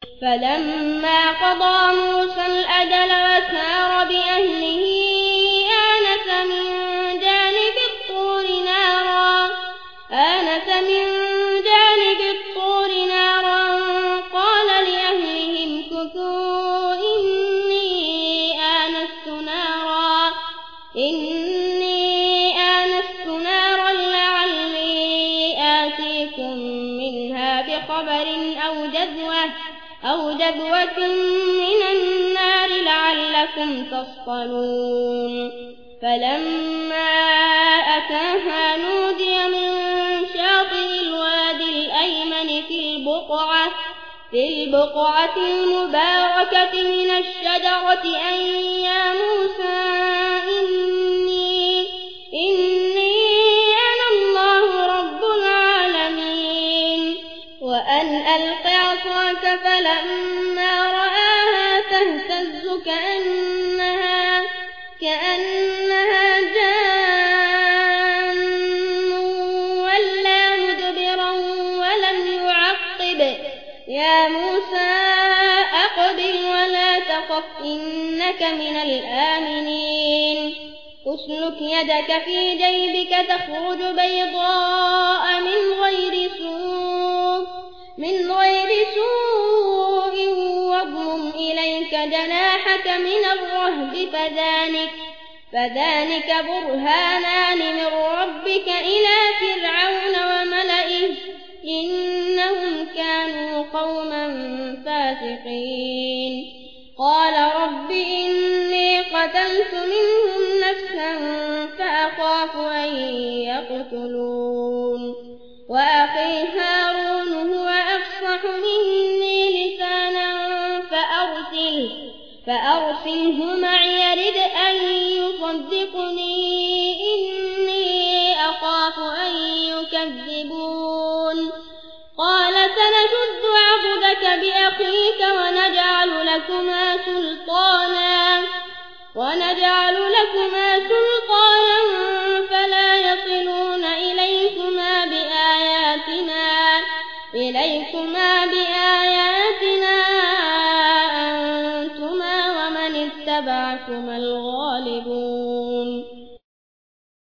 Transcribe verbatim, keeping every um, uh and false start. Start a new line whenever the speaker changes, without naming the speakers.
فلما قضى موسى الأجل وسار بأهله آنس من جانب الطور نارا آنس من جانب الطور نارا قال لأهلهم كثوا إني آنست نارا إني آنست نارا لعلي آتيكم منها بخبر أو جذوة أو جذوة من النار لعلكم تصطلون فلما أتاها نودي من شاطئ الوادي الأيمن في البقعة في البقعة المباركة من الشجرة أن يا موسى إني إني أنا الله رب العالمين وأن ألق عصاك فلما رآها تهتز كأنها كأنها جان ولا مدبرا ولم يعقب يا موسى أقبل ولا تخف إنك من الآمنين أسلك يدك في جيبك تخرج بيضاء من غير سوء من غير سوء واضمم إليك جناحك من الرهب فذلك فذلك برهانان من ربك إلى فرعون وملئه إنهم كانوا قوما فاسقين قال رب إني قتلت منهم نفسا فأخاف أن يقتلون وأخي هارون هو أفصح مني لسانا فأرسل فأرسله معي يرد أن يصدقني إني أخاف أن يكذبون قال سنشد عضدك بأخيك ونجعل لكما سلطانا ونجعل لكما سلطانا فلا يصلون إليكما بآياتنا إليكما بآياتنا